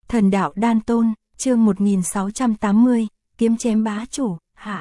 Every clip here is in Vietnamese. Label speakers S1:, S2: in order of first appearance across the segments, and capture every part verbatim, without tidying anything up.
S1: Thần đạo đan tôn, chương một nghìn sáu trăm tám mươi, kiếm chém bá chủ, hạ.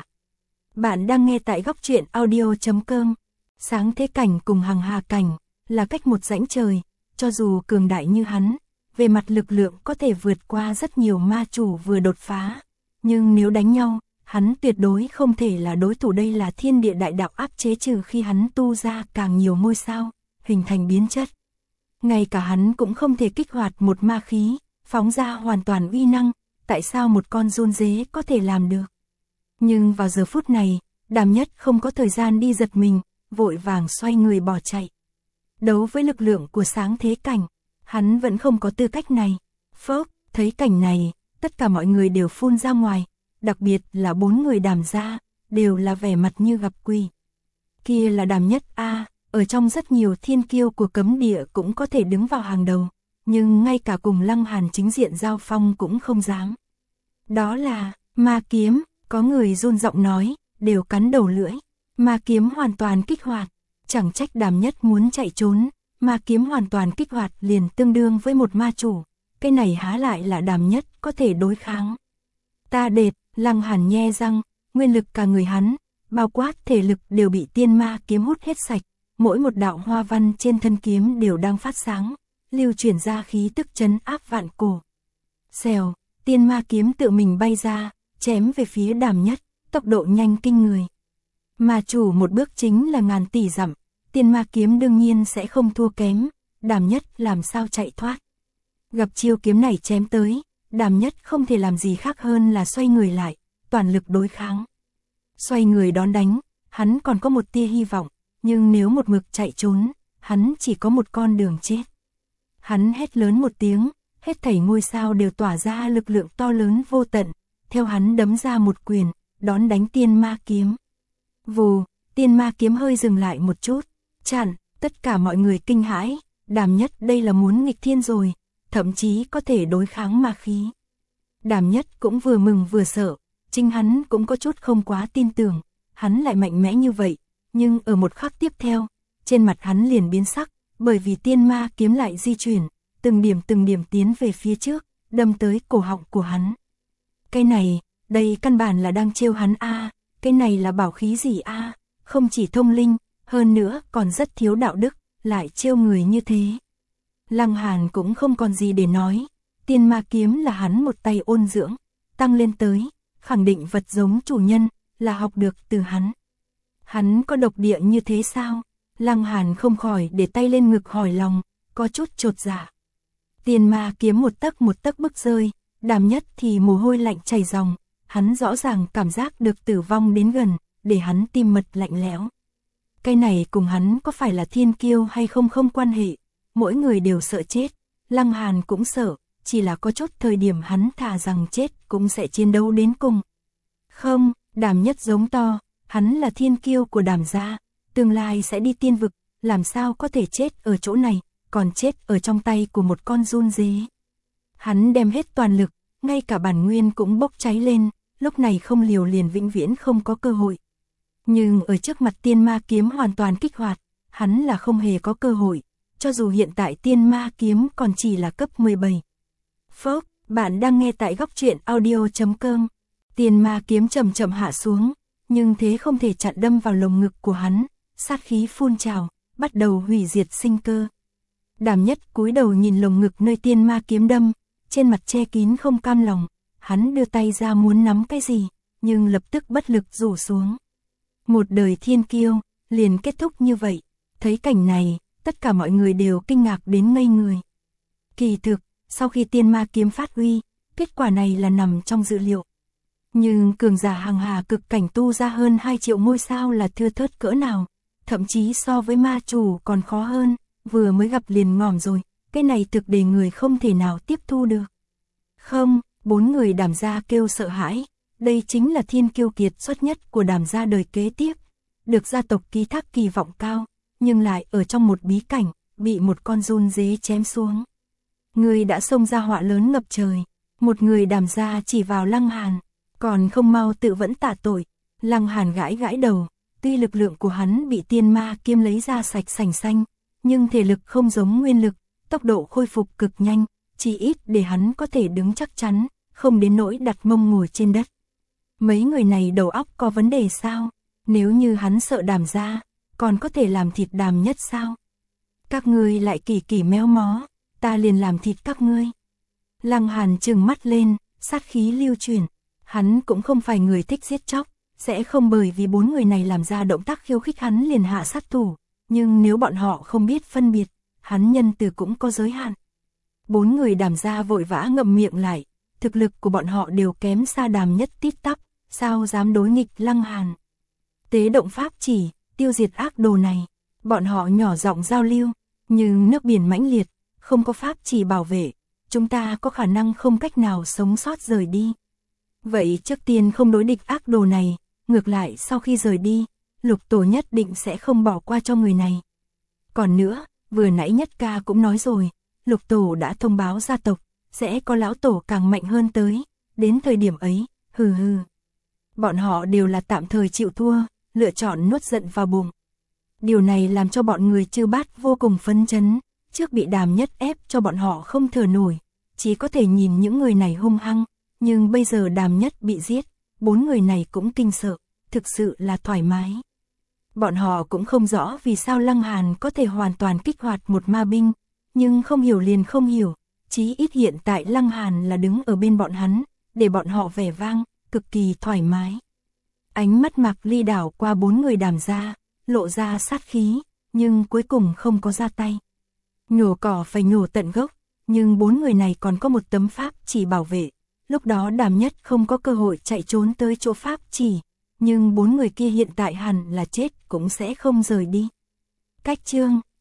S1: Bạn đang nghe tại góc truyện audio chấm com. Sáng thế cảnh cùng hằng hà cảnh, là cách một rãnh trời, cho dù cường đại như hắn, về mặt lực lượng có thể vượt qua rất nhiều ma chủ vừa đột phá. Nhưng nếu đánh nhau, hắn tuyệt đối không thể là đối thủ, đây là thiên địa đại đạo áp chế, trừ khi hắn tu ra càng nhiều ngôi sao, hình thành biến chất. Ngay cả hắn cũng không thể kích hoạt một ma khí, phóng ra hoàn toàn uy năng, tại sao một con run dế có thể làm được? Nhưng vào giờ phút này, Đàm Nhất không có thời gian đi giật mình, vội vàng xoay người bỏ chạy. Đấu với lực lượng của sáng thế cảnh, hắn vẫn không có tư cách này. Phốc, thấy cảnh này, tất cả mọi người đều phun ra ngoài, đặc biệt là bốn người Đàm gia, đều là vẻ mặt như gặp quỷ. Kia là Đàm Nhất a, ở trong rất nhiều thiên kiêu của cấm địa cũng có thể đứng vào hàng đầu, nhưng ngay cả cùng Lăng Hàn chính diện giao phong cũng không dám. Đó là ma kiếm, có người run giọng nói, đều cắn đầu lưỡi. Ma kiếm hoàn toàn kích hoạt, chẳng trách Đàm Nhất muốn chạy trốn, ma kiếm hoàn toàn kích hoạt liền tương đương với một ma chủ, cái này há lại là Đàm Nhất có thể đối kháng. Ta đệt, Lăng Hàn nhe răng, nguyên lực cả người hắn, bao quát thể lực đều bị tiên ma kiếm hút hết sạch, mỗi một đạo hoa văn trên thân kiếm đều đang phát sáng, lưu chuyển ra khí tức trấn áp vạn cổ. Xèo, tiên ma kiếm tự mình bay ra, chém về phía Đàm Nhất, tốc độ nhanh kinh người. Ma chủ một bước chính là ngàn tỷ dặm, tiên ma kiếm đương nhiên sẽ không thua kém, Đàm Nhất làm sao chạy thoát. Gặp chiêu kiếm này chém tới, Đàm Nhất không thể làm gì khác hơn là xoay người lại, toàn lực đối kháng. Xoay người đón đánh, hắn còn có một tia hy vọng, nhưng nếu một mực chạy trốn, hắn chỉ có một con đường chết. Hắn hét lớn một tiếng, hết thảy ngôi sao đều tỏa ra lực lượng to lớn vô tận, theo hắn đấm ra một quyền, đón đánh tiên ma kiếm. Vù, tiên ma kiếm hơi dừng lại một chút, chặn, tất cả mọi người kinh hãi, Đàm Nhất đây là muốn nghịch thiên rồi, thậm chí có thể đối kháng ma khí. Đàm Nhất cũng vừa mừng vừa sợ, chính hắn cũng có chút không quá tin tưởng, hắn lại mạnh mẽ như vậy, nhưng ở một khắc tiếp theo, trên mặt hắn liền biến sắc, bởi vì tiên ma kiếm lại di chuyển, từng điểm từng điểm tiến về phía trước, đâm tới cổ họng của hắn. Cái này, đây căn bản là đang trêu hắn a, à, cái này là bảo khí gì a, à? Không chỉ thông linh, hơn nữa còn rất thiếu đạo đức, lại trêu người như thế. Lăng Hàn cũng không còn gì để nói, tiên ma kiếm là hắn một tay ôn dưỡng, tăng lên tới, khẳng định vật giống chủ nhân, là học được từ hắn. Hắn có độc địa như thế sao? Lăng Hàn không khỏi để tay lên ngực hỏi lòng, có chút chột dạ. Tiên ma kiếm một tấc một tấc bức rơi, Đàm Nhất thì mồ hôi lạnh chảy ròng, hắn rõ ràng cảm giác được tử vong đến gần, để hắn tim mật lạnh lẽo. Cái này cùng hắn có phải là thiên kiêu hay không không quan hệ, mỗi người đều sợ chết, Lăng Hàn cũng sợ, chỉ là có chút thời điểm hắn thà rằng chết cũng sẽ chiến đấu đến cùng. Không, Đàm Nhất giống to, hắn là thiên kiêu của Đàm gia, tương lai sẽ đi tiên vực, làm sao có thể chết ở chỗ này, còn chết ở trong tay của một con run dế. Hắn đem hết toàn lực, ngay cả bản nguyên cũng bốc cháy lên, lúc này không liều liền vĩnh viễn không có cơ hội. Nhưng ở trước mặt tiên ma kiếm hoàn toàn kích hoạt, hắn là không hề có cơ hội, cho dù hiện tại tiên ma kiếm còn chỉ là cấp mười bảy. Phốc, bạn đang nghe tại góc truyện audio chấm com. Tiên ma kiếm chậm chậm hạ xuống, nhưng thế không thể chặn đâm vào lồng ngực của hắn, sát khí phun trào, bắt đầu hủy diệt sinh cơ. Đàm Nhất cúi đầu nhìn lồng ngực nơi tiên ma kiếm đâm, trên mặt che kín không cam lòng, hắn đưa tay ra muốn nắm cái gì, nhưng lập tức bất lực rủ xuống. Một đời thiên kiêu, liền kết thúc như vậy, thấy cảnh này, tất cả mọi người đều kinh ngạc đến ngây người. Kỳ thực, sau khi tiên ma kiếm phát huy, kết quả này là nằm trong dự liệu. Nhưng cường giả hàng hà cực cảnh tu ra hơn hai triệu ngôi sao là thưa thớt cỡ nào, thậm chí so với ma chủ còn khó hơn, vừa mới gặp liền ngỏm rồi, cái này thực để người không thể nào tiếp thu được. Không, bốn người Đàm gia kêu sợ hãi, đây chính là thiên kiêu kiệt xuất nhất của Đàm gia đời kế tiếp, được gia tộc ký thác kỳ vọng cao, nhưng lại ở trong một bí cảnh, bị một con run dế chém xuống. Người đã xông ra họa lớn ngập trời, một người Đàm gia chỉ vào Lăng Hàn, còn không mau tự vẫn tạ tội. Lăng Hàn gãi gãi đầu, tuy lực lượng của hắn bị tiên ma kiếm lấy ra sạch sành xanh, nhưng thể lực không giống nguyên lực, tốc độ khôi phục cực nhanh, chỉ ít để hắn có thể đứng chắc chắn, không đến nỗi đặt mông ngồi trên đất. Mấy người này đầu óc có vấn đề sao? Nếu như hắn sợ Đàm gia, còn có thể làm thịt Đàm Nhất sao? Các ngươi lại kỳ kỳ méo mó, ta liền làm thịt các ngươi. Lăng Hàn trừng mắt lên, sát khí lưu chuyển. Hắn cũng không phải người thích giết chóc, sẽ không bởi vì bốn người này làm ra động tác khiêu khích hắn liền hạ sát thủ. Nhưng nếu bọn họ không biết phân biệt, hắn nhân từ cũng có giới hạn. Bốn người Đàm gia vội vã ngậm miệng lại, thực lực của bọn họ đều kém xa Đàm Nhất tít tắp, sao dám đối nghịch Lăng Hàn. Tế động pháp chỉ, tiêu diệt ác đồ này, bọn họ nhỏ giọng giao lưu, nhưng nước biển mãnh liệt, không có pháp chỉ bảo vệ, chúng ta có khả năng không cách nào sống sót rời đi. Vậy trước tiên không đối địch ác đồ này, ngược lại sau khi rời đi, Lục Tổ nhất định sẽ không bỏ qua cho người này. Còn nữa, vừa nãy Nhất ca cũng nói rồi, Lục Tổ đã thông báo gia tộc, sẽ có lão tổ càng mạnh hơn tới, đến thời điểm ấy, hừ hừ. Bọn họ đều là tạm thời chịu thua, lựa chọn nuốt giận vào bụng. Điều này làm cho bọn người Chư Bát vô cùng phấn chấn, trước bị Đàm Nhất ép cho bọn họ không thở nổi, chỉ có thể nhìn những người này hung hăng, nhưng bây giờ Đàm Nhất bị giết, bốn người này cũng kinh sợ, thực sự là thoải mái. Bọn họ cũng không rõ vì sao Lăng Hàn có thể hoàn toàn kích hoạt một ma binh, nhưng không hiểu liền không hiểu, chí ít hiện tại Lăng Hàn là đứng ở bên bọn hắn, để bọn họ vẻ vang, cực kỳ thoải mái. Ánh mắt Mạc Ly đảo qua bốn người Đàm gia, lộ ra sát khí, nhưng cuối cùng không có ra tay. Nhổ cỏ phải nhổ tận gốc, nhưng bốn người này còn có một tấm pháp chỉ bảo vệ. Lúc đó Đàm Nhất không có cơ hội chạy trốn tới chỗ pháp chỉ, nhưng bốn người kia hiện tại hẳn là chết cũng sẽ không rời đi. Cách chương